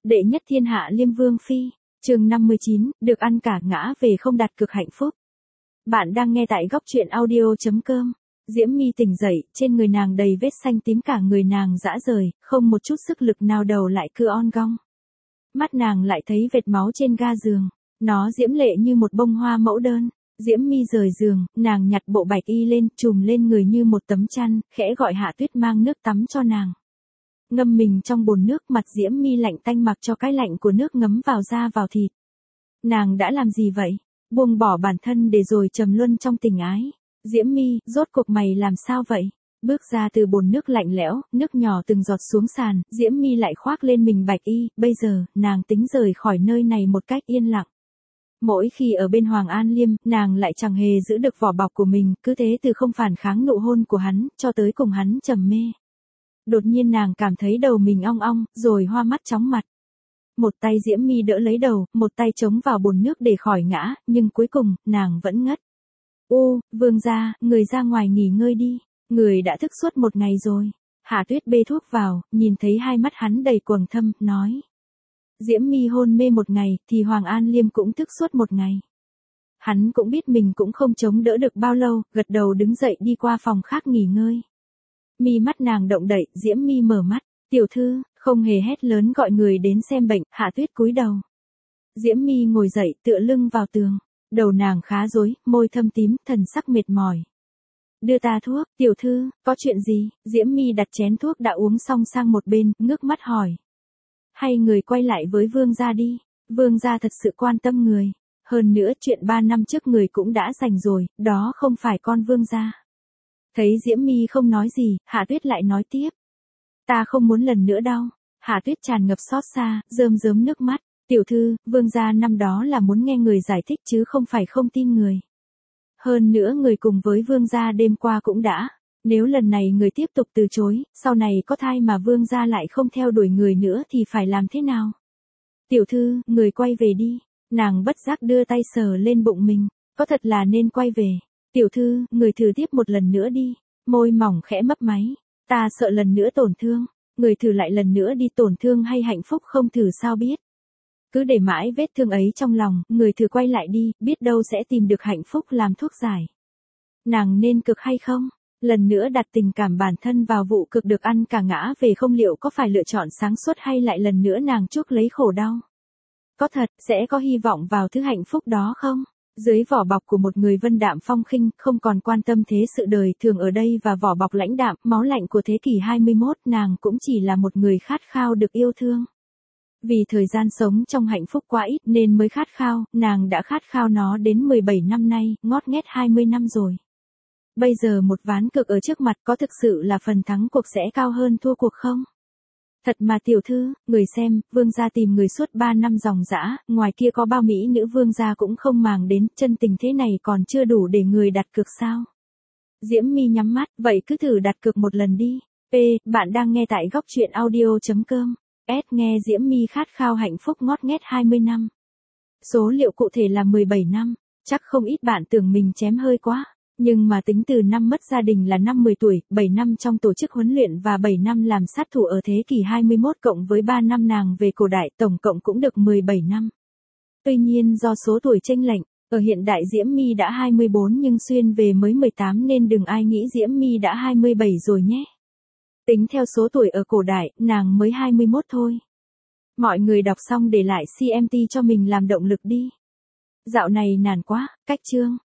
Đệ nhất thiên hạ Liêm Vương Phi, chương 59, được ăn cả ngã về không đạt cực hạnh phúc. Bạn đang nghe tại góc truyện audio.com. Diễm My tỉnh dậy, trên người nàng đầy vết xanh tím, cả người nàng rã rời, không một chút sức lực nào, đầu lại cứ on gong. Mắt nàng lại thấy vệt máu trên ga giường, nó diễm lệ như một bông hoa mẫu đơn. Diễm My rời giường, nàng nhặt bộ bạch y lên, trùm lên người như một tấm chăn, khẽ gọi Hạ Tuyết mang nước tắm cho nàng. Ngâm mình trong bồn nước, mặt Diễm My lạnh tanh, mặc cho cái lạnh của nước ngấm vào da vào thịt. Nàng đã làm gì vậy? Buông bỏ bản thân để rồi trầm luân trong tình ái. Diễm My, rốt cuộc mày làm sao vậy? Bước ra từ bồn nước lạnh lẽo, nước nhỏ từng giọt xuống sàn, Diễm My lại khoác lên mình bạch y, bây giờ, nàng tính rời khỏi nơi này một cách yên lặng. Mỗi khi ở bên Hoàng An Liêm, nàng lại chẳng hề giữ được vỏ bọc của mình, cứ thế từ không phản kháng nụ hôn của hắn, cho tới cùng hắn trầm mê. Đột nhiên nàng cảm thấy đầu mình ong ong, rồi hoa mắt chóng mặt. Một tay Diễm My đỡ lấy đầu, một tay chống vào bồn nước để khỏi ngã, nhưng cuối cùng, nàng vẫn ngất. Vương gia, người ra ngoài nghỉ ngơi đi, người đã thức suốt một ngày rồi. Hạ Tuyết bê thuốc vào, nhìn thấy hai mắt hắn đầy quầng thâm, nói. Diễm My hôn mê một ngày, thì Hoàng An Liêm cũng thức suốt một ngày. Hắn cũng biết mình cũng không chống đỡ được bao lâu, gật đầu đứng dậy đi qua phòng khác nghỉ ngơi. Mi mắt nàng động đậy, Diễm My mở mắt, tiểu thư, không hề hét lớn gọi người đến xem bệnh. Hạ Tuyết cúi đầu. Diễm My ngồi dậy, tựa lưng vào tường. Đầu nàng khá rối, môi thâm tím, thần sắc mệt mỏi. Đưa ta thuốc, tiểu thư, có chuyện gì? Diễm My đặt chén thuốc đã uống xong sang một bên, ngước mắt hỏi. Hay người quay lại với vương gia đi, vương gia thật sự quan tâm người. Hơn nữa chuyện 3 năm trước người cũng đã giành rồi, đó không phải con vương gia. Thấy Diễm My không nói gì, Hạ Tuyết lại nói tiếp. Ta không muốn lần nữa đâu. Hạ Tuyết tràn ngập xót xa, rơm rớm nước mắt. Tiểu thư, vương gia năm đó là muốn nghe người giải thích chứ không phải không tin người. Hơn nữa người cùng với vương gia đêm qua cũng đã. Nếu lần này người tiếp tục từ chối, sau này có thai mà vương gia lại không theo đuổi người nữa thì phải làm thế nào? Tiểu thư, người quay về đi. Nàng bất giác đưa tay sờ lên bụng mình. Có thật là nên quay về. Tiểu thư, người thử tiếp một lần nữa đi. Môi mỏng khẽ mấp máy. Ta sợ lần nữa tổn thương. Người thử lại lần nữa đi, tổn thương hay hạnh phúc không thử sao biết. Cứ để mãi vết thương ấy trong lòng, người thử quay lại đi, biết đâu sẽ tìm được hạnh phúc làm thuốc giải. Nàng nên cực hay không? Lần nữa đặt tình cảm bản thân vào vụ cực được ăn cả ngã về không, liệu có phải lựa chọn sáng suốt hay lại lần nữa nàng chuốc lấy khổ đau? Có thật, sẽ có hy vọng vào thứ hạnh phúc đó không? Dưới vỏ bọc của một người vân đạm phong khinh, không còn quan tâm thế sự đời thường ở đây và vỏ bọc lãnh đạm, máu lạnh của thế kỷ 21, nàng cũng chỉ là một người khát khao được yêu thương. Vì thời gian sống trong hạnh phúc quá ít nên mới khát khao, nàng đã khát khao nó đến 17 năm nay, ngót nghét 20 năm rồi. Bây giờ một ván cược ở trước mặt, có thực sự là phần thắng cuộc sẽ cao hơn thua cuộc không? Thật mà tiểu thư, người xem, vương gia tìm người suốt 3 năm ròng rã, ngoài kia có bao mỹ nữ vương gia cũng không màng đến, chân tình thế này còn chưa đủ để người đặt cược sao? Diễm My nhắm mắt, vậy cứ thử đặt cược một lần đi. Bạn đang nghe tại góc truyện audio.com. Nghe Diễm My khát khao hạnh phúc ngót nghét 20 năm. Số liệu cụ thể là 17 năm, chắc không ít bạn tưởng mình chém hơi quá. Nhưng mà tính từ năm mất gia đình là năm 10 tuổi, 7 năm trong tổ chức huấn luyện và 7 năm làm sát thủ ở thế kỷ 21 cộng với 3 năm nàng về cổ đại, tổng cộng cũng được 17 năm. Tuy nhiên do số tuổi chênh lệch, ở hiện đại Diễm My đã 24 nhưng xuyên về mới 18 nên đừng ai nghĩ Diễm My đã 27 rồi nhé. Tính theo số tuổi ở cổ đại, nàng mới 21 thôi. Mọi người đọc xong để lại CMT cho mình làm động lực đi. Dạo này nản quá, cách chương.